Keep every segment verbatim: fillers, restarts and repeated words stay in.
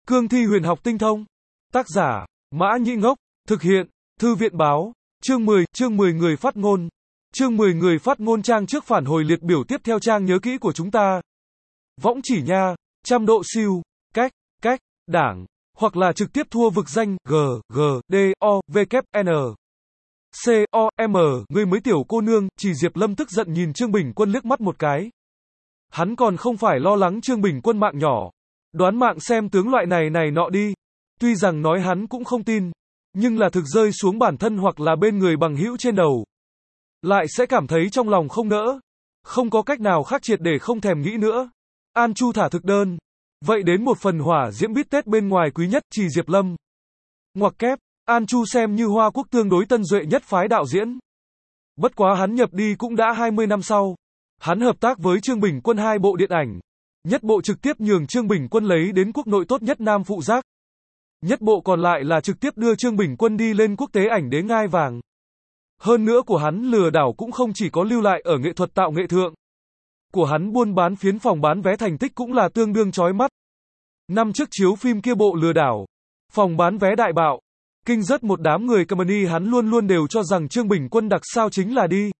Cương thi huyền học tinh thông. Tác giả, Mã Nhĩ Ngốc. Thực hiện, Thư viện Báo. Chương mười, chương mười người phát ngôn. Chương mười người phát ngôn trang trước phản hồi liệt biểu tiếp theo trang nhớ kỹ của chúng ta. Võng chỉ nha, trăm độ siêu, cách, cách, đảng, hoặc là trực tiếp thua vực danh, G, G, D, O, V, N. C, O, M, người mới tiểu cô nương, chỉ Diệp Lâm tức giận nhìn Trương Bình Quân liếc mắt một cái. Hắn còn không phải lo lắng Trương Bình Quân mạng nhỏ. Đoán mạng xem tướng loại này này nọ đi. Tuy rằng nói hắn cũng không tin, nhưng là thực rơi xuống bản thân hoặc là bên người bằng hữu trên đầu. Lại sẽ cảm thấy trong lòng không nỡ. Không có cách nào khác triệt để không thèm nghĩ nữa. An Chu thả thực đơn. Vậy đến một phần hỏa diễm bít tết bên ngoài quý nhất, chỉ Diệp Lâm. Ngoặc kép, An Chu xem như Hoa Quốc tương đối tân duệ nhất phái đạo diễn. Bất quá hắn nhập đi cũng đã hai mươi năm sau. Hắn hợp tác với Trương Bình Quân hai bộ điện ảnh. Nhất bộ trực tiếp nhường Trương Bình Quân lấy đến quốc nội tốt nhất nam phụ giác. Nhất bộ còn lại là trực tiếp đưa Trương Bình Quân đi lên quốc tế ảnh đế ngai vàng. Hơn nữa của hắn lừa đảo cũng không chỉ có lưu lại ở nghệ thuật tạo nghệ thượng. Của hắn buôn bán phiến phòng bán vé thành tích cũng là tương đương chói mắt. Năm trước chiếu phim kia bộ lừa đảo, phòng bán vé đại bạo, kinh rất một đám người company, hắn luôn luôn đều cho rằng Trương Bình Quân đặc sao chính là đi.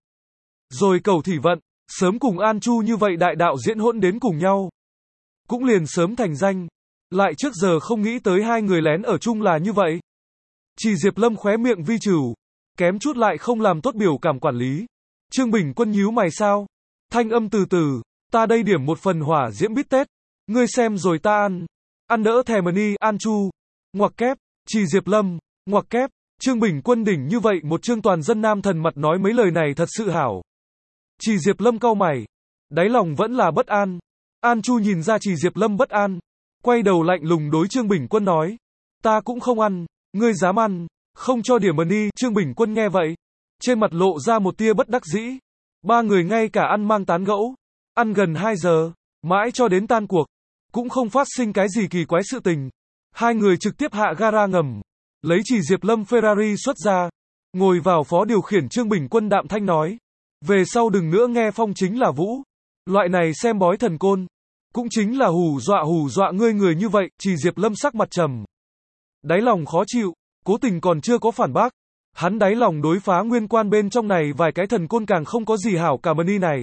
Rồi cầu thị vận, sớm cùng An Chu như vậy đại đạo diễn hỗn đến cùng nhau. Cũng liền sớm thành danh. Lại trước giờ không nghĩ tới hai người lén ở chung là như vậy. Chỉ Diệp Lâm khóe miệng vi trừ, kém chút lại không làm tốt biểu cảm quản lý. Trương Bình Quân nhíu mày sao? Thanh âm từ từ, ta đây điểm một phần hỏa diễm bít tết. Ngươi xem rồi ta ăn. Ăn đỡ thèm mà ni, An Chu. Ngoặc kép, chỉ Diệp Lâm. Ngoặc kép, Trương Bình Quân đỉnh như vậy một trương toàn dân nam thần mặt nói mấy lời này thật sự hảo. Chỉ Diệp Lâm cau mày. Đáy lòng vẫn là bất an. An Chu nhìn ra chỉ Diệp Lâm bất an. Quay đầu lạnh lùng đối Trương Bình Quân nói. Ta cũng không ăn, ngươi dám ăn, không cho điểm mà ni. Trương Bình Quân nghe vậy. Trên mặt lộ ra một tia bất đắc dĩ. Ba người ngay cả ăn mang tán gẫu. Ăn gần hai giờ, mãi cho đến tan cuộc. Cũng không phát sinh cái gì kỳ quái sự tình. Hai người trực tiếp hạ gara ngầm. Lấy chỉ Diệp Lâm Ferrari xuất ra. Ngồi vào phó điều khiển. Trương Bình Quân đạm thanh nói. Về sau đừng nữa nghe phong chính là vũ. Loại này xem bói thần côn. Cũng chính là hù dọa hù dọa ngươi người như vậy. Chỉ Diệp Lâm sắc mặt trầm. Đáy lòng khó chịu. Cố tình còn chưa có phản bác. Hắn đáy lòng đối phá nguyên quan bên trong này vài cái thần côn càng không có gì hảo cả mani này.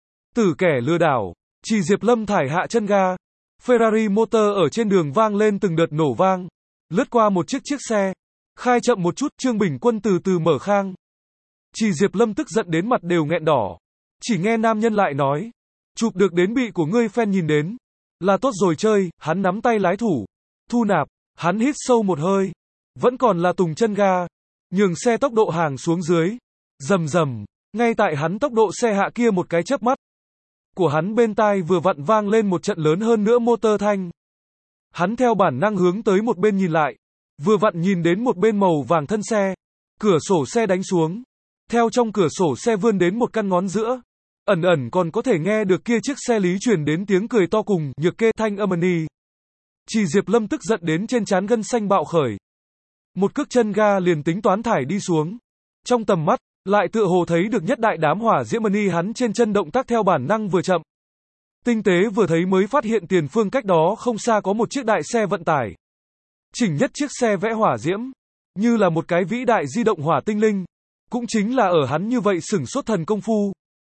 Tử kẻ lừa đảo. Chỉ Diệp Lâm thải hạ chân ga. Ferrari motor ở trên đường vang lên từng đợt nổ vang. Lướt qua một chiếc chiếc xe. Khai chậm một chút. Trương Bình Quân từ từ mở khang. Chỉ Diệp Lâm tức giận đến mặt đều nghẹn đỏ. Chỉ nghe nam nhân lại nói. Chụp được đến bị của ngươi fan nhìn đến. Là tốt rồi chơi. Hắn nắm tay lái thủ. Thu nạp. Hắn hít sâu một hơi. Vẫn còn là tùng chân ga. Nhường xe tốc độ hàng xuống dưới. Rầm rầm. Ngay tại hắn tốc độ xe hạ kia một cái chớp mắt. Của hắn bên tai vừa vặn vang lên một trận lớn hơn nữa motor thanh. Hắn theo bản năng hướng tới một bên nhìn lại. Vừa vặn nhìn đến một bên màu vàng thân xe. Cửa sổ xe đánh xuống. Theo trong cửa sổ xe vươn đến một căn ngón giữa. Ẩn ẩn còn có thể nghe được kia chiếc xe lý truyền đến tiếng cười to cùng nhược kê thanh âm ni. Chỉ Diệp Lâm tức giận đến trên trán gân xanh bạo khởi. Một cước chân ga liền tính toán thải đi xuống. Trong tầm mắt, lại tựa hồ thấy được nhất đại đám hỏa diễm ni. Hắn trên chân động tác theo bản năng vừa chậm. Tinh tế vừa thấy mới phát hiện tiền phương cách đó không xa có một chiếc đại xe vận tải. Chỉnh nhất chiếc xe vẽ hỏa diễm. Như là một cái vĩ đại di động hỏa tinh linh. Cũng chính là ở hắn như vậy sửng sốt thần công phu.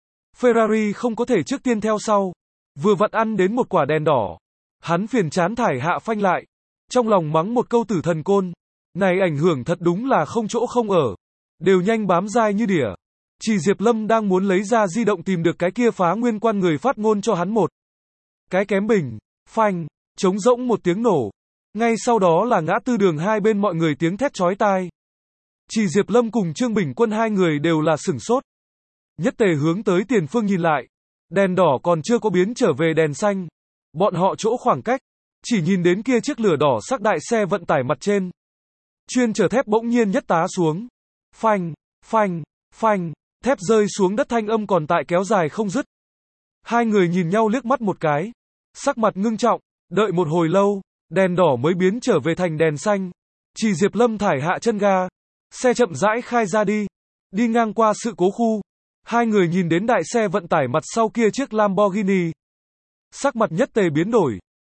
Ferrari không có thể trước tiên theo sau. Vừa vặn ăn đến một quả đèn đỏ. Hắn phiền chán thải hạ phanh lại. Trong lòng mắng một câu tử thần côn. Này ảnh hưởng thật đúng là không chỗ không ở. Đều nhanh bám dai như đỉa. Chỉ Diệp Lâm đang muốn lấy ra di động tìm được cái kia phá nguyên quan người phát ngôn cho hắn một. Cái kém bình. Phanh. Trống rỗng một tiếng nổ. Ngay sau đó là ngã tư đường hai bên mọi người tiếng thét chói tai. Chỉ Diệp Lâm cùng Trương Bình Quân hai người đều là sửng sốt. Nhất tề hướng tới tiền phương nhìn lại. Đèn đỏ còn chưa có biến trở về đèn xanh. Bọn họ chỗ khoảng cách. Chỉ nhìn đến kia chiếc lửa đỏ sắc đại xe vận tải mặt trên. Chuyên chở thép bỗng nhiên nhất tá xuống. Phanh, phanh, phanh. Thép rơi xuống đất thanh âm còn tại kéo dài không dứt. Hai người nhìn nhau liếc mắt một cái. Sắc mặt ngưng trọng. Đợi một hồi lâu. Đèn đỏ mới biến trở về thành đèn xanh. Chỉ Diệp Lâm thải hạ chân ga. Xe chậm rãi khai ra đi. Đi ngang qua sự cố khu. Hai người nhìn đến đại xe vận tải mặt sau kia chiếc Lamborghini. Sắc mặt nhất tề biến đổi.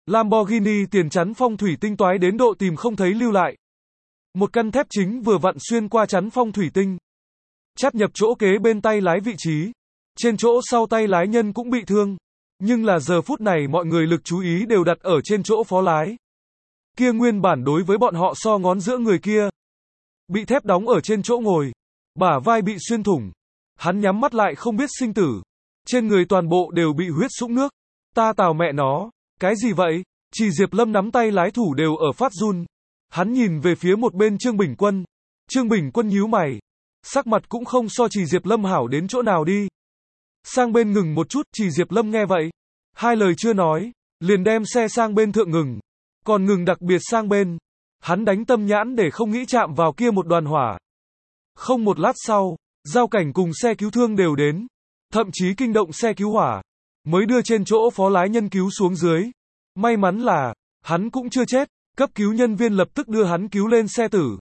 Lamborghini tiền chắn phong thủy tinh toái đến độ tìm không thấy lưu lại. Một căn thép chính vừa vặn xuyên qua chắn phong thủy tinh, chắt nhập chỗ kế bên tay lái vị trí. Trên chỗ sau tay lái nhân cũng bị thương. Nhưng là giờ phút này mọi người lực chú ý đều đặt ở trên chỗ phó lái. Kia nguyên bản đối với bọn họ so ngón giữa người kia. Bị thép đóng ở trên chỗ ngồi. Bả vai bị xuyên thủng. Hắn nhắm mắt lại không biết sinh tử. Trên người toàn bộ đều bị huyết sũng nước. Ta tào mẹ nó. Cái gì vậy? Chỉ Diệp Lâm nắm tay lái thủ đều ở phát run. Hắn nhìn về phía một bên Trương Bình Quân. Trương Bình Quân nhíu mày. Sắc mặt cũng không so Chỉ Diệp Lâm hảo đến chỗ nào đi. Sang bên ngừng một chút, Chỉ Diệp Lâm nghe vậy. Hai lời chưa nói. Liền đem xe sang bên thượng ngừng. Còn ngừng đặc biệt sang bên. Hắn đánh tâm nhãn để không nghĩ chạm vào kia một đoàn hỏa. Không một lát sau, giao cảnh cùng xe cứu thương đều đến. Thậm chí kinh động xe cứu hỏa. Mới đưa trên chỗ phó lái nhân cứu xuống dưới. May mắn là, hắn cũng chưa chết. Cấp cứu nhân viên lập tức đưa hắn cứu lên xe tử.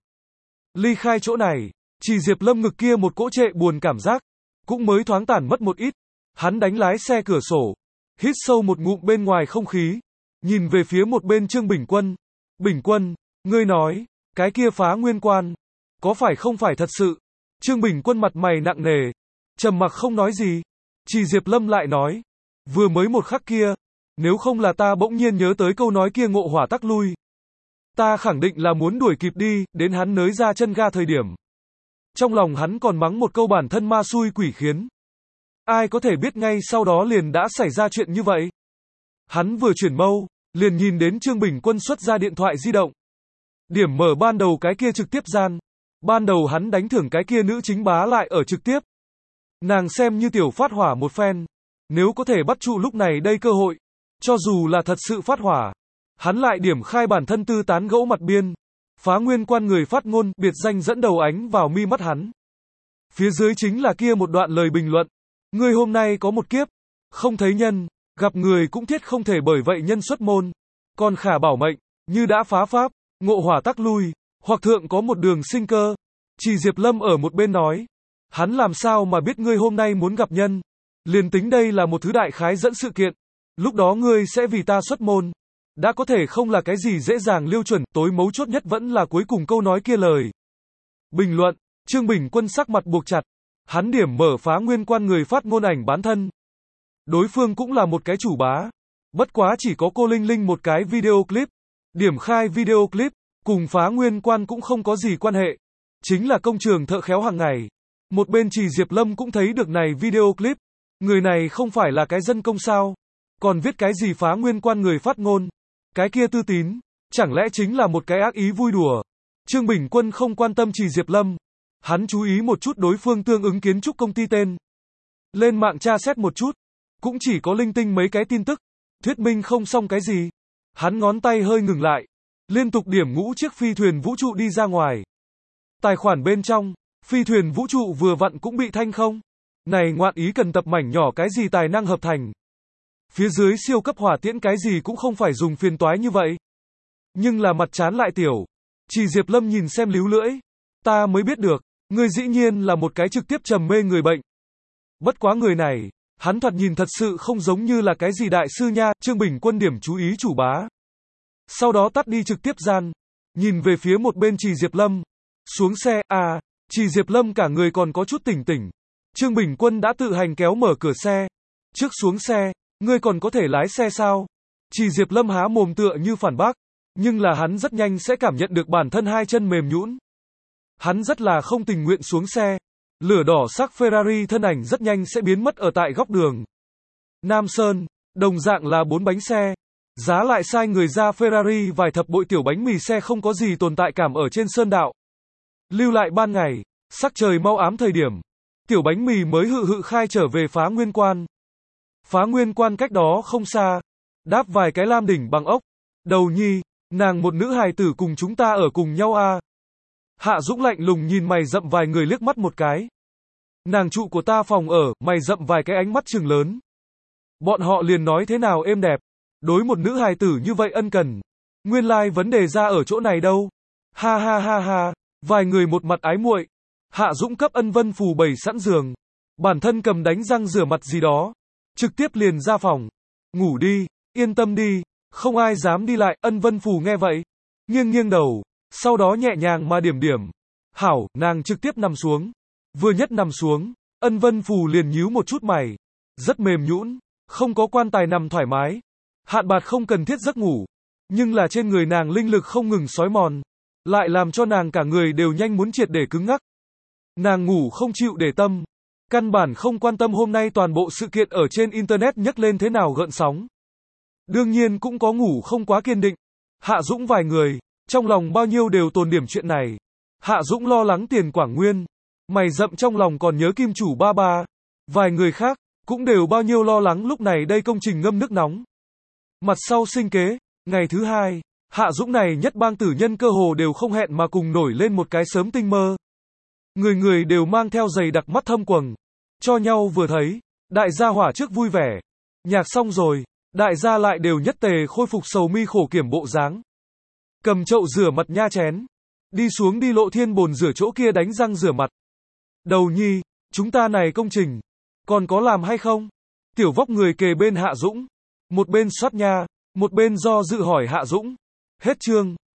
Ly khai chỗ này, Chỉ Diệp Lâm ngực kia một cỗ trệ buồn cảm giác. Cũng mới thoáng tản mất một ít. Hắn đánh lái xe cửa sổ. Hít sâu một ngụm bên ngoài không khí. Nhìn về phía một bên Trương Bình Quân. Bình Quân, ngươi nói, cái kia phá nguyên quan. Có phải không phải thật sự? Trương Bình Quân mặt mày nặng nề. Trầm mặc không nói gì. Chỉ Diệp Lâm lại nói. Vừa mới một khắc kia. Nếu không là ta bỗng nhiên nhớ tới câu nói kia ngộ hỏa tắc lui. Ta khẳng định là muốn đuổi kịp đi, đến hắn nới ra chân ga thời điểm. Trong lòng hắn còn mắng một câu bản thân ma xui quỷ khiến. Ai có thể biết ngay sau đó liền đã xảy ra chuyện như vậy. Hắn vừa chuyển mâu, liền nhìn đến Trương Bình Quân xuất ra điện thoại di động. Điểm mở ban đầu cái kia trực tiếp gian. Ban đầu hắn đánh thưởng cái kia nữ chính bá lại ở trực tiếp. Nàng xem như tiểu phát hỏa một phen. Nếu có thể bắt trụ lúc này đây cơ hội. Cho dù là thật sự phát hỏa. Hắn lại điểm khai bản thân tư tán gẫu mặt biên. Phá nguyên quan người phát ngôn, biệt danh dẫn đầu ánh vào mi mắt hắn. Phía dưới chính là kia một đoạn lời bình luận. Ngươi hôm nay có một kiếp. Không thấy nhân. Gặp người cũng thiết không thể bởi vậy nhân xuất môn. Còn khả bảo mệnh. Như đã phá pháp. Ngộ hỏa tắc lui. Hoặc thượng có một đường sinh cơ. Chỉ Diệp Lâm ở một bên nói. Hắn làm sao mà biết ngươi hôm nay muốn gặp nhân. Liền tính đây là một thứ đại khái dẫn sự kiện. Lúc đó ngươi sẽ vì ta xuất môn. Đã có thể không là cái gì dễ dàng liêu chuẩn, tối mấu chốt nhất vẫn là cuối cùng câu nói kia lời. Bình luận, Trương Bình Quân sắc mặt buộc chặt. Hắn điểm mở phá nguyên quan người phát ngôn ảnh bán thân. Đối phương cũng là một cái chủ bá. Bất quá chỉ có cô Linh Linh một cái video clip. Điểm khai video clip, cùng phá nguyên quan cũng không có gì quan hệ. Chính là công trường thợ khéo hàng ngày. Một bên Chỉ Diệp Lâm cũng thấy được này video clip. Người này không phải là cái dân công sao. Còn viết cái gì phá nguyên quan người phát ngôn. Cái kia tư tín, chẳng lẽ chính là một cái ác ý vui đùa. Trương Bình Quân không quan tâm Chỉ Diệp Lâm. Hắn chú ý một chút đối phương tương ứng kiến trúc công ty tên. Lên mạng tra xét một chút. Cũng chỉ có linh tinh mấy cái tin tức. Thuyết minh không xong cái gì. Hắn ngón tay hơi ngừng lại. Liên tục điểm ngũ chiếc phi thuyền vũ trụ đi ra ngoài. Tài khoản bên trong, phi thuyền vũ trụ vừa vặn cũng bị thanh không. Này ngoạn ý cần tập mảnh nhỏ cái gì tài năng hợp thành. Phía dưới siêu cấp hỏa tiễn cái gì cũng không phải dùng phiền toái như vậy. Nhưng là mặt chán lại tiểu. Chỉ Diệp Lâm nhìn xem líu lưỡi. Ta mới biết được, ngươi dĩ nhiên là một cái trực tiếp trầm mê người bệnh. Bất quá người này, hắn thoạt nhìn thật sự không giống như là cái gì đại sư nha. Trương Bình Quân điểm chú ý chủ bá. Sau đó tắt đi trực tiếp gian. Nhìn về phía một bên Chỉ Diệp Lâm. Xuống xe, à, Chỉ Diệp Lâm cả người còn có chút tỉnh tỉnh. Trương Bình Quân đã tự hành kéo mở cửa xe. Trước xuống xe. Ngươi còn có thể lái xe sao? Chỉ Diệp Lâm há mồm tựa như phản bác. Nhưng là hắn rất nhanh sẽ cảm nhận được bản thân hai chân mềm nhũn. Hắn rất là không tình nguyện xuống xe. Lửa đỏ sắc Ferrari thân ảnh rất nhanh sẽ biến mất ở tại góc đường. Nam Sơn, đồng dạng là bốn bánh xe. Giá lại sai người ra Ferrari vài thập bội tiểu bánh mì xe không có gì tồn tại cảm ở trên sơn đạo. Lưu lại ban ngày, sắc trời mau ám thời điểm. Tiểu bánh mì mới hự hự khai trở về phá nguyên quan. Phá nguyên quan cách đó không xa. Đáp vài cái lam đỉnh bằng ốc. Đầu nhi, nàng một nữ hài tử cùng chúng ta ở cùng nhau à. Hạ Dũng lạnh lùng nhìn mày rậm vài người liếc mắt một cái. Nàng trụ của ta phòng ở, mày rậm vài cái ánh mắt trừng lớn. Bọn họ liền nói thế nào êm đẹp. Đối một nữ hài tử như vậy ân cần. Nguyên lai like vấn đề ra ở chỗ này đâu. Ha ha ha ha, vài người một mặt ái muội. Hạ Dũng cấp Ân Vân phù bày sẵn giường. Bản thân cầm đánh răng rửa mặt gì đó. Trực tiếp liền ra phòng. Ngủ đi, yên tâm đi, Không ai dám đi lại, Ân Vân Phù nghe vậy. Nghiêng nghiêng đầu, sau đó nhẹ nhàng mà điểm điểm. Hảo, nàng trực tiếp nằm xuống. Vừa nhất nằm xuống, Ân Vân Phù liền nhíu một chút mày. Rất mềm nhũn, không có quan tài nằm thoải mái. Hạn bạt không cần thiết giấc ngủ. Nhưng là trên người nàng linh lực không ngừng xói mòn. Lại làm cho nàng cả người đều nhanh muốn triệt để cứng ngắc. Nàng ngủ không chịu để tâm. Căn bản không quan tâm hôm nay toàn bộ sự kiện ở trên Internet nhấc lên thế nào gợn sóng. Đương nhiên cũng có ngủ không quá kiên định. Hạ Dũng vài người, trong lòng bao nhiêu đều tồn điểm chuyện này. Hạ Dũng lo lắng Tiền Quảng Nguyên. Mày rậm trong lòng còn nhớ Kim Chủ ba ba. Vài người khác, cũng đều bao nhiêu lo lắng lúc này đây công trình ngâm nước nóng. Mặt sau sinh kế, ngày thứ hai, Hạ Dũng này nhất bang tử nhân cơ hồ đều không hẹn mà cùng nổi lên một cái sớm tinh mơ. Người người đều mang theo giày đặc mắt thâm quầng. Cho nhau vừa thấy, đại gia hỏa trước vui vẻ. Nhạc xong rồi, đại gia lại đều nhất tề khôi phục sầu mi khổ kiểm bộ dáng. Cầm chậu rửa mặt nha chén. Đi xuống đi Lộ Thiên bồn rửa chỗ kia đánh răng rửa mặt. Đầu nhi, chúng ta này công trình, còn có làm hay không? Tiểu vóc người kề bên Hạ Dũng. Một bên soát nha, một bên do dự hỏi Hạ Dũng. Hết chương.